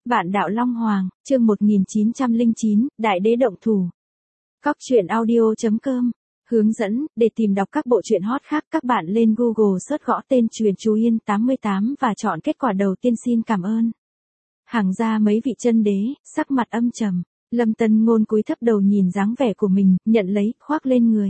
Vạn đạo Long Hoàng, chương 1909, Đại đế động thủ. Cóc truyện audio.com. Hướng dẫn, để tìm đọc các bộ truyện hot khác các bạn lên Google search gõ tên Truyện Chú Yên 88 và chọn kết quả đầu tiên xin cảm ơn. Hàng ra mấy vị chân đế, sắc mặt âm trầm, Lâm Tân Ngôn cúi thấp đầu nhìn dáng vẻ của mình, nhận lấy, khoác lên người.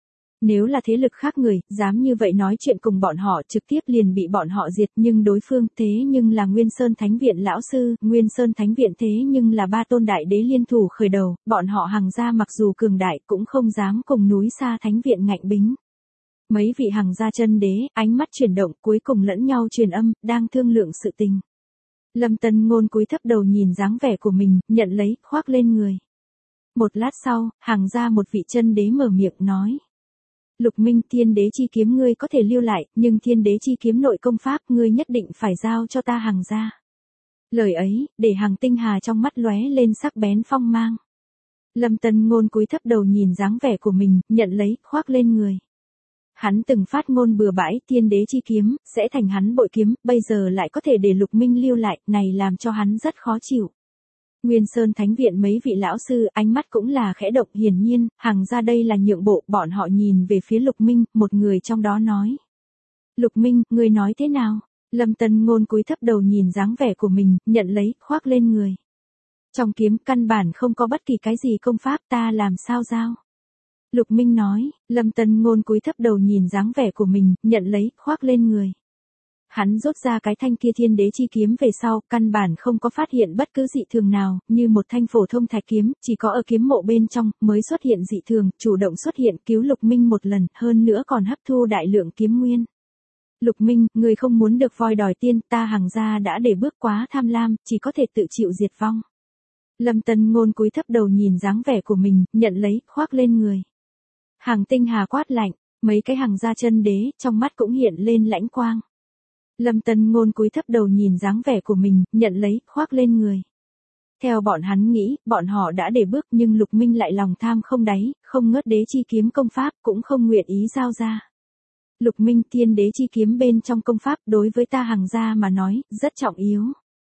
Nếu là thế lực khác người, dám như vậy nói chuyện cùng bọn họ trực tiếp liền bị bọn họ diệt, nhưng đối phương thế nhưng là Nguyên Sơn Thánh Viện lão sư, Nguyên Sơn Thánh Viện thế nhưng là ba tôn đại đế liên thủ khởi đầu, bọn họ Hàng gia mặc dù cường đại cũng không dám cùng núi xa Thánh Viện ngạnh bính. Mấy vị Hàng gia chân đế, ánh mắt chuyển động cuối cùng lẫn nhau truyền âm, đang thương lượng sự tình. Lâm Tân Ngôn cúi thấp đầu nhìn dáng vẻ của mình, nhận lấy, khoác lên người. Một lát sau, Hàng gia một vị chân đế mở miệng nói. Lục Minh, Thiên Đế chi kiếm ngươi có thể lưu lại, nhưng Thiên Đế chi kiếm nội công pháp ngươi nhất định phải giao cho ta Hàng gia. Lời ấy, để Hàng Tinh Hà trong mắt lóe lên sắc bén phong mang. Lâm Tân Ngôn cúi thấp đầu nhìn dáng vẻ của mình, nhận lấy, khoác lên người. Hắn từng phát ngôn bừa bãi Thiên Đế chi kiếm, sẽ thành hắn bội kiếm, bây giờ lại có thể để Lục Minh lưu lại, này làm cho hắn rất khó chịu. Nguyên Sơn Thánh Viện mấy vị lão sư ánh mắt cũng là khẽ động, hiển nhiên, Hàng gia đây là nhượng bộ, bọn họ nhìn về phía Lục Minh, một người trong đó nói. Lục Minh, ngươi nói thế nào? Lâm Tân Ngôn cúi thấp đầu nhìn dáng vẻ của mình, nhận lấy, khoác lên người. Trong kiếm căn bản không có bất kỳ cái gì công pháp, ta làm sao giao? Lục Minh nói. Lâm Tân Ngôn cúi thấp đầu nhìn dáng vẻ của mình, nhận lấy, khoác lên người. Hắn rút ra cái thanh kia Thiên Đế chi kiếm về sau, căn bản không có phát hiện bất cứ dị thường nào, như một thanh phổ thông thạch kiếm, chỉ có ở kiếm mộ bên trong, mới xuất hiện dị thường, chủ động xuất hiện cứu Lục Minh một lần, hơn nữa còn hấp thu đại lượng kiếm nguyên. Lục Minh, người không muốn được voi đòi tiên, ta Hàng gia đã để bước quá tham lam, chỉ có thể tự chịu diệt vong. Lâm Tân Ngôn cúi thấp đầu nhìn dáng vẻ của mình, nhận lấy, khoác lên người. Hàng Tinh Hà quát lạnh, mấy cái Hàng gia chân đế, trong mắt cũng hiện lên lãnh quang. Lâm Tân Ngôn cúi thấp đầu nhìn dáng vẻ của mình, nhận lấy, khoác lên người. Theo bọn hắn nghĩ, bọn họ đã để bước nhưng Lục Minh lại lòng tham không đáy, không ngớt đế chi kiếm công pháp, cũng không nguyện ý giao ra. Lục Minh, Thiên Đế chi kiếm bên trong công pháp đối với ta Hàng gia mà nói, rất trọng yếu.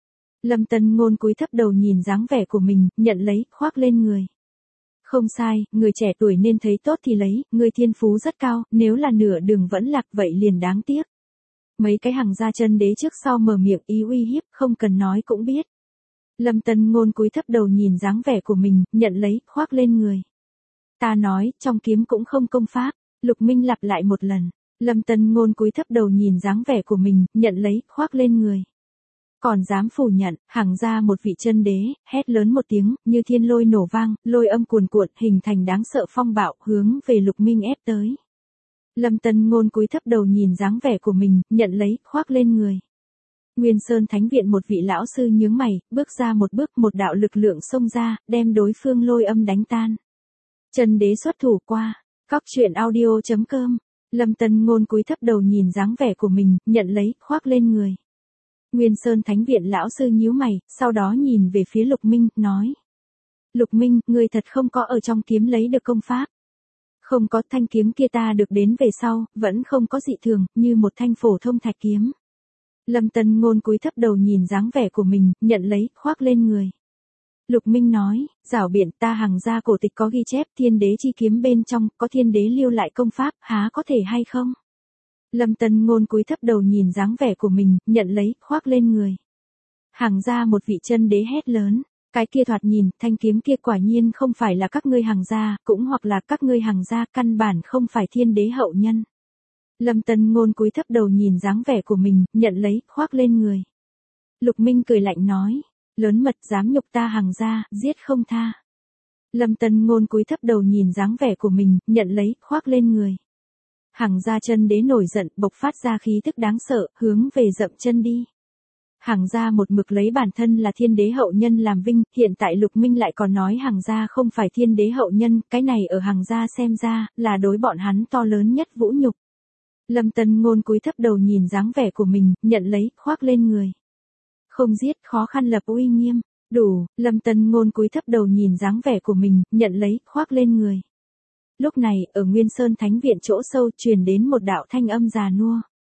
Lâm Tân Ngôn cúi thấp đầu nhìn dáng vẻ của mình, nhận lấy, khoác lên người. Không sai, người trẻ tuổi nên thấy tốt thì lấy, người thiên phú rất cao, nếu là nửa đường vẫn lạc vậy liền đáng tiếc. Mấy cái Hàng gia chân đế trước sau mở miệng ý uy hiếp, không cần nói cũng biết. Lâm Tân Ngôn cúi thấp đầu nhìn dáng vẻ của mình, nhận lấy, khoác lên người. Ta nói, trong kiếm cũng không công pháp. Lục Minh lặp lại một lần. Lâm Tân Ngôn cúi thấp đầu nhìn dáng vẻ của mình, nhận lấy, khoác lên người. Còn dám phủ nhận, Hàng gia một vị chân đế, hét lớn một tiếng, như thiên lôi nổ vang, lôi âm cuồn cuộn, hình thành đáng sợ phong bạo, hướng về Lục Minh ép tới. Lâm Tân Ngôn cúi thấp đầu nhìn dáng vẻ của mình, nhận lấy, khoác lên người. Nguyên Sơn Thánh Viện một vị lão sư nhướng mày, bước ra một bước, một đạo lực lượng xông ra, đem đối phương lôi âm đánh tan. Chân đế xuất thủ qua. Cóc truyện audio.com. Lâm Tân Ngôn cúi thấp đầu nhìn dáng vẻ của mình, nhận lấy, khoác lên người. Nguyên Sơn Thánh Viện lão sư nhíu mày, sau đó nhìn về phía Lục Minh, nói. Lục Minh, ngươi thật không có ở trong kiếm lấy được công pháp. Không có, thanh kiếm kia ta được đến về sau, vẫn không có dị thường, như một thanh phổ thông thạch kiếm. Lâm Tân Ngôn cúi thấp đầu nhìn dáng vẻ của mình, nhận lấy, khoác lên người. Lục Minh nói, giảo biện, ta Hàng gia cổ tịch có ghi chép Thiên Đế chi kiếm bên trong, có Thiên Đế lưu lại công pháp, há có thể hay không? Lâm Tân Ngôn cúi thấp đầu nhìn dáng vẻ của mình, nhận lấy, khoác lên người. Hàng gia một vị chân đế hét lớn. Cái kia thoạt nhìn, thanh kiếm kia quả nhiên không phải là các ngươi Hàng gia, cũng hoặc là các ngươi Hàng gia căn bản không phải Thiên Đế hậu nhân. Lâm Tân Ngôn cúi thấp đầu nhìn dáng vẻ của mình, nhận lấy, khoác lên người. Lục Minh cười lạnh nói, lớn mật dám nhục ta Hàng gia, giết không tha. Lâm Tân Ngôn cúi thấp đầu nhìn dáng vẻ của mình, nhận lấy, khoác lên người. Hàng gia chân đế nổi giận, bộc phát ra khí tức đáng sợ, hướng về dậm chân đi. Hàng gia một mực lấy bản thân là Thiên Đế hậu nhân làm vinh, hiện tại Lục Minh lại còn nói Hàng gia không phải Thiên Đế hậu nhân, cái này ở Hàng gia xem ra, là đối bọn hắn to lớn nhất vũ nhục. Lâm Tân Ngôn cúi thấp đầu nhìn dáng vẻ của mình, nhận lấy, khoác lên người. Không giết, khó khăn lập uy nghiêm. Đủ, Lâm Tân Ngôn cúi thấp đầu nhìn dáng vẻ của mình, nhận lấy, khoác lên người. Lúc này, ở Nguyên Sơn Thánh Viện chỗ sâu truyền đến một đạo thanh âm già nua.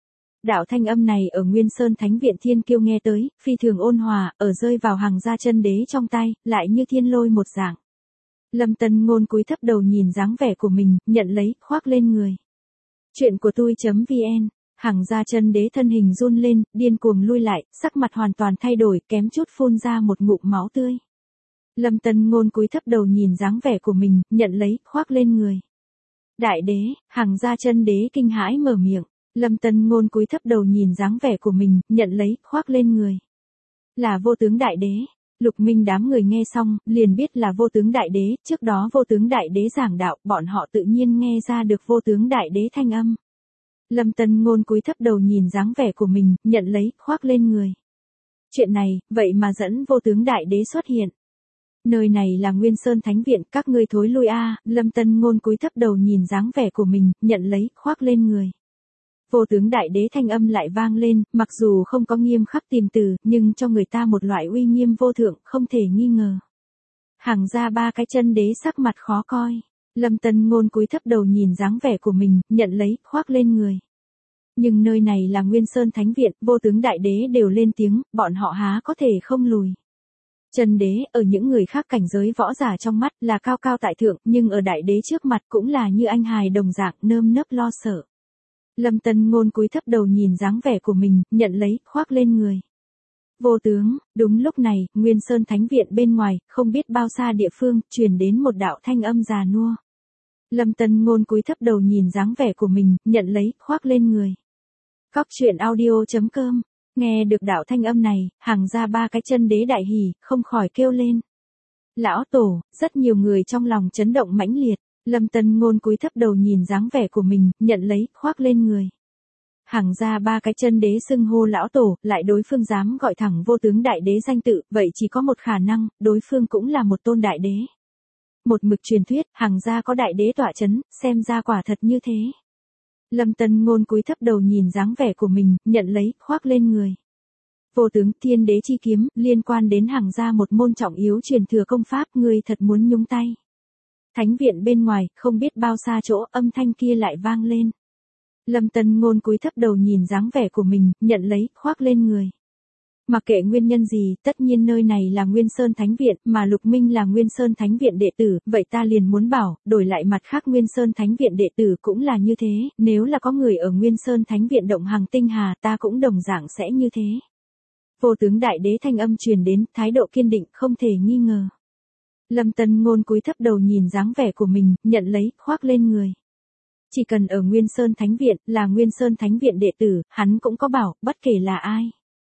Đạo thanh âm này ở Nguyên Sơn Thánh Viện Thiên Kiêu nghe tới, phi thường ôn hòa, ở rơi vào Hằng Gia Chân Đế trong tay, lại như thiên lôi một dạng. Lâm Tân Ngôn cúi thấp đầu nhìn dáng vẻ của mình, nhận lấy, khoác lên người. Chuyện của tôi.vn. Hằng Gia Chân Đế thân hình run lên, điên cuồng lui lại, sắc mặt hoàn toàn thay đổi, kém chút phun ra một ngụm máu tươi. Lâm Tân Ngôn cúi thấp đầu nhìn dáng vẻ của mình, nhận lấy, khoác lên người. Đại đế, Hằng Gia Chân Đế kinh hãi mở miệng. Lâm Tân Ngôn cúi thấp đầu nhìn dáng vẻ của mình, nhận lấy, khoác lên người. Là vô tướng đại đế. Lục Minh đám người nghe xong, liền biết là vô tướng đại đế, trước đó vô tướng đại đế giảng đạo, bọn họ tự nhiên nghe ra được vô tướng đại đế thanh âm. Lâm Tân Ngôn cúi thấp đầu nhìn dáng vẻ của mình, nhận lấy, khoác lên người. Chuyện này, vậy mà dẫn vô tướng đại đế xuất hiện. Nơi này là Nguyên Sơn Thánh Viện, các ngươi thối lui a. Lâm Tân Ngôn cúi thấp đầu nhìn dáng vẻ của mình, nhận lấy, khoác lên người. Vô tướng đại đế thanh âm lại vang lên, mặc dù không có nghiêm khắc tìm từ, nhưng cho người ta một loại uy nghiêm vô thượng, không thể nghi ngờ. Hằng Gia ba cái chân đế sắc mặt khó coi. Lâm Tân Ngôn cúi thấp đầu nhìn dáng vẻ của mình, nhận lấy, khoác lên người. Nhưng nơi này là Nguyên Sơn Thánh Viện, vô tướng đại đế đều lên tiếng, bọn họ há có thể không lùi. Chân đế, ở những người khác cảnh giới võ giả trong mắt là cao cao tại thượng, nhưng ở đại đế trước mặt cũng là như anh hài đồng dạng, nơm nớp lo sợ. Lâm Tân Ngôn cúi thấp đầu nhìn dáng vẻ của mình, nhận lấy, khoác lên người. Vô tướng, đúng lúc này, Nguyên Sơn Thánh Viện bên ngoài, không biết bao xa địa phương, truyền đến một đạo thanh âm già nua. Lâm Tân Ngôn cúi thấp đầu nhìn dáng vẻ của mình, nhận lấy, khoác lên người. Cóc truyện audio.com. Nghe được đạo thanh âm này, Hằng Gia ba cái chân đế đại hỉ, không khỏi kêu lên. Lão tổ, rất nhiều người trong lòng chấn động mãnh liệt. Lâm Tân Ngôn cúi thấp đầu nhìn dáng vẻ của mình, nhận lấy, khoác lên người. Hằng Gia ba cái chân đế xưng hô lão tổ, lại đối phương dám gọi thẳng vô tướng đại đế danh tự, vậy chỉ có một khả năng, đối phương cũng là một tôn đại đế. Một mực truyền thuyết, Hằng Gia có đại đế tọa chấn, xem ra quả thật như thế. Lâm Tân Ngôn cúi thấp đầu nhìn dáng vẻ của mình, nhận lấy, khoác lên người. Vô tướng Thiên Đế chi kiếm, liên quan đến Hằng Gia một môn trọng yếu truyền thừa công pháp, ngươi thật muốn nhúng tay. Thánh viện bên ngoài, không biết bao xa chỗ, âm thanh kia lại vang lên. Lâm Tân Ngôn cúi thấp đầu nhìn dáng vẻ của mình, nhận lấy, khoác lên người. Mặc kệ nguyên nhân gì, tất nhiên nơi này là Nguyên Sơn Thánh Viện, mà Lục Minh là Nguyên Sơn Thánh Viện đệ tử, vậy ta liền muốn bảo, đổi lại mặt khác Nguyên Sơn Thánh Viện đệ tử cũng là như thế, nếu là có người ở Nguyên Sơn Thánh Viện động hàng tinh hà, ta cũng đồng dạng sẽ như thế. Vô tướng đại đế thanh âm truyền đến, thái độ kiên định, không thể nghi ngờ. Lâm Tân Ngôn cúi thấp đầu nhìn dáng vẻ của mình, nhận lấy, khoác lên người. Chỉ cần ở Nguyên Sơn Thánh Viện, là Nguyên Sơn Thánh Viện đệ tử, hắn cũng có bảo, bất kể là ai.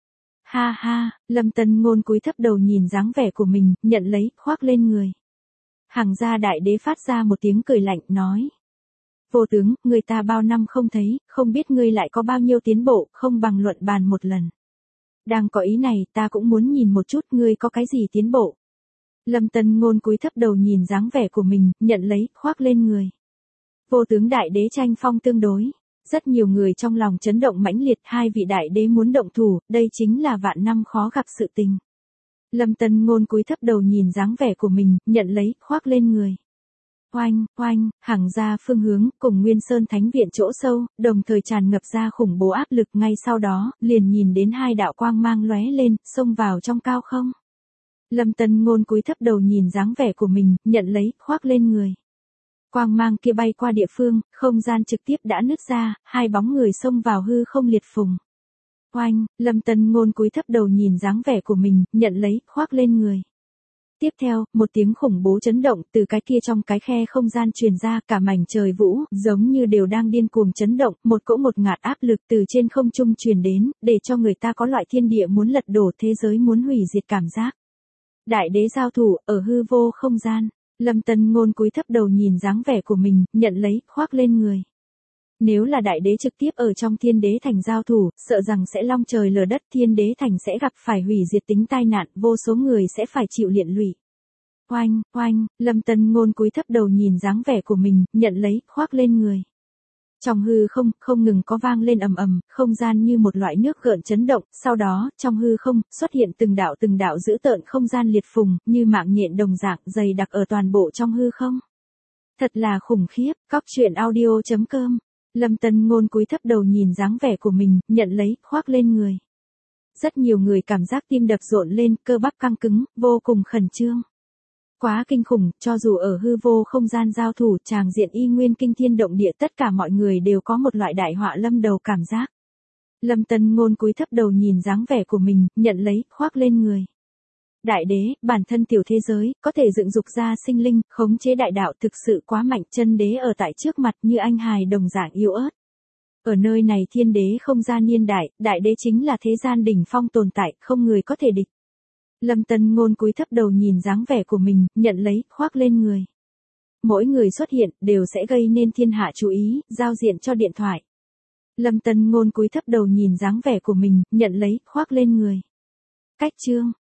Ha ha, Lâm Tân Ngôn cúi thấp đầu nhìn dáng vẻ của mình, nhận lấy, khoác lên người. Hằng Gia đại đế phát ra một tiếng cười lạnh, nói. Vô tướng, người ta bao năm không thấy, không biết ngươi lại có bao nhiêu tiến bộ, không bằng luận bàn một lần. Đang có ý này, ta cũng muốn nhìn một chút ngươi có cái gì tiến bộ. Lâm Tân Ngôn cúi thấp đầu nhìn dáng vẻ của mình, nhận lấy, khoác lên người. Vô tướng đại đế tranh phong tương đối. Rất nhiều người trong lòng chấn động mãnh liệt, hai vị đại đế muốn động thủ, đây chính là vạn năm khó gặp sự tình. Lâm Tân Ngôn cúi thấp đầu nhìn dáng vẻ của mình, nhận lấy, khoác lên người. Oanh, oanh, Hằng Gia phương hướng, cùng Nguyên Sơn Thánh Viện chỗ sâu, đồng thời tràn ngập ra khủng bố áp lực, ngay sau đó, liền nhìn đến hai đạo quang mang lóe lên, xông vào trong cao không. Lâm Tân Ngôn cúi thấp đầu nhìn dáng vẻ của mình, nhận lấy, khoác lên người. Quang mang kia bay qua địa phương, không gian trực tiếp đã nứt ra, hai bóng người xông vào hư không liệt phùng. Oanh, Lâm Tân Ngôn cúi thấp đầu nhìn dáng vẻ của mình, nhận lấy, khoác lên người. Tiếp theo, một tiếng khủng bố chấn động từ cái kia trong cái khe không gian truyền ra, cả mảnh trời vũ, giống như đều đang điên cuồng chấn động, một cỗ một ngạt áp lực từ trên không trung truyền đến, để cho người ta có loại thiên địa muốn lật đổ, thế giới muốn hủy diệt cảm giác. Đại đế giao thủ, ở hư vô không gian. Lâm Tân Ngôn cúi thấp đầu nhìn dáng vẻ của mình, nhận lấy, khoác lên người. Nếu là đại đế trực tiếp ở trong thiên đế thành giao thủ, sợ rằng sẽ long trời lở đất, thiên đế thành sẽ gặp phải hủy diệt tính tai nạn, vô số người sẽ phải chịu liệt lụy. Oanh, oanh, Lâm Tân Ngôn cúi thấp đầu nhìn dáng vẻ của mình, nhận lấy, khoác lên người. Trong hư không, không ngừng có vang lên ầm ầm, không gian như một loại nước gợn chấn động, sau đó, trong hư không, xuất hiện từng đạo dữ tợn không gian liệt phùng, như mạng nhện đồng dạng, dày đặc ở toàn bộ trong hư không. Thật là khủng khiếp, cóc truyện audio.com. Lâm Tân Ngôn cúi thấp đầu nhìn dáng vẻ của mình, nhận lấy, khoác lên người. Rất nhiều người cảm giác tim đập rộn lên, cơ bắp căng cứng, vô cùng khẩn trương. Quá kinh khủng, cho dù ở hư vô không gian giao thủ, tràng diện y nguyên kinh thiên động địa, tất cả mọi người đều có một loại đại họa lâm đầu cảm giác. Lâm Tân Ngôn cúi thấp đầu nhìn dáng vẻ của mình, nhận lấy, khoác lên người. Đại đế, bản thân tiểu thế giới, có thể dựng dục ra sinh linh, khống chế đại đạo thực sự quá mạnh, chân đế ở tại trước mặt như anh hài đồng dạng yếu ớt. Ở nơi này thiên đế không gian niên đại, đại đế chính là thế gian đỉnh phong tồn tại, không người có thể địch. Lâm Tân Ngôn cúi thấp đầu nhìn dáng vẻ của mình, nhận lấy, khoác lên người. Mỗi người xuất hiện, đều sẽ gây nên thiên hạ chú ý, giao diện cho điện thoại. Lâm Tân Ngôn cúi thấp đầu nhìn dáng vẻ của mình, nhận lấy, khoác lên người. Cách chương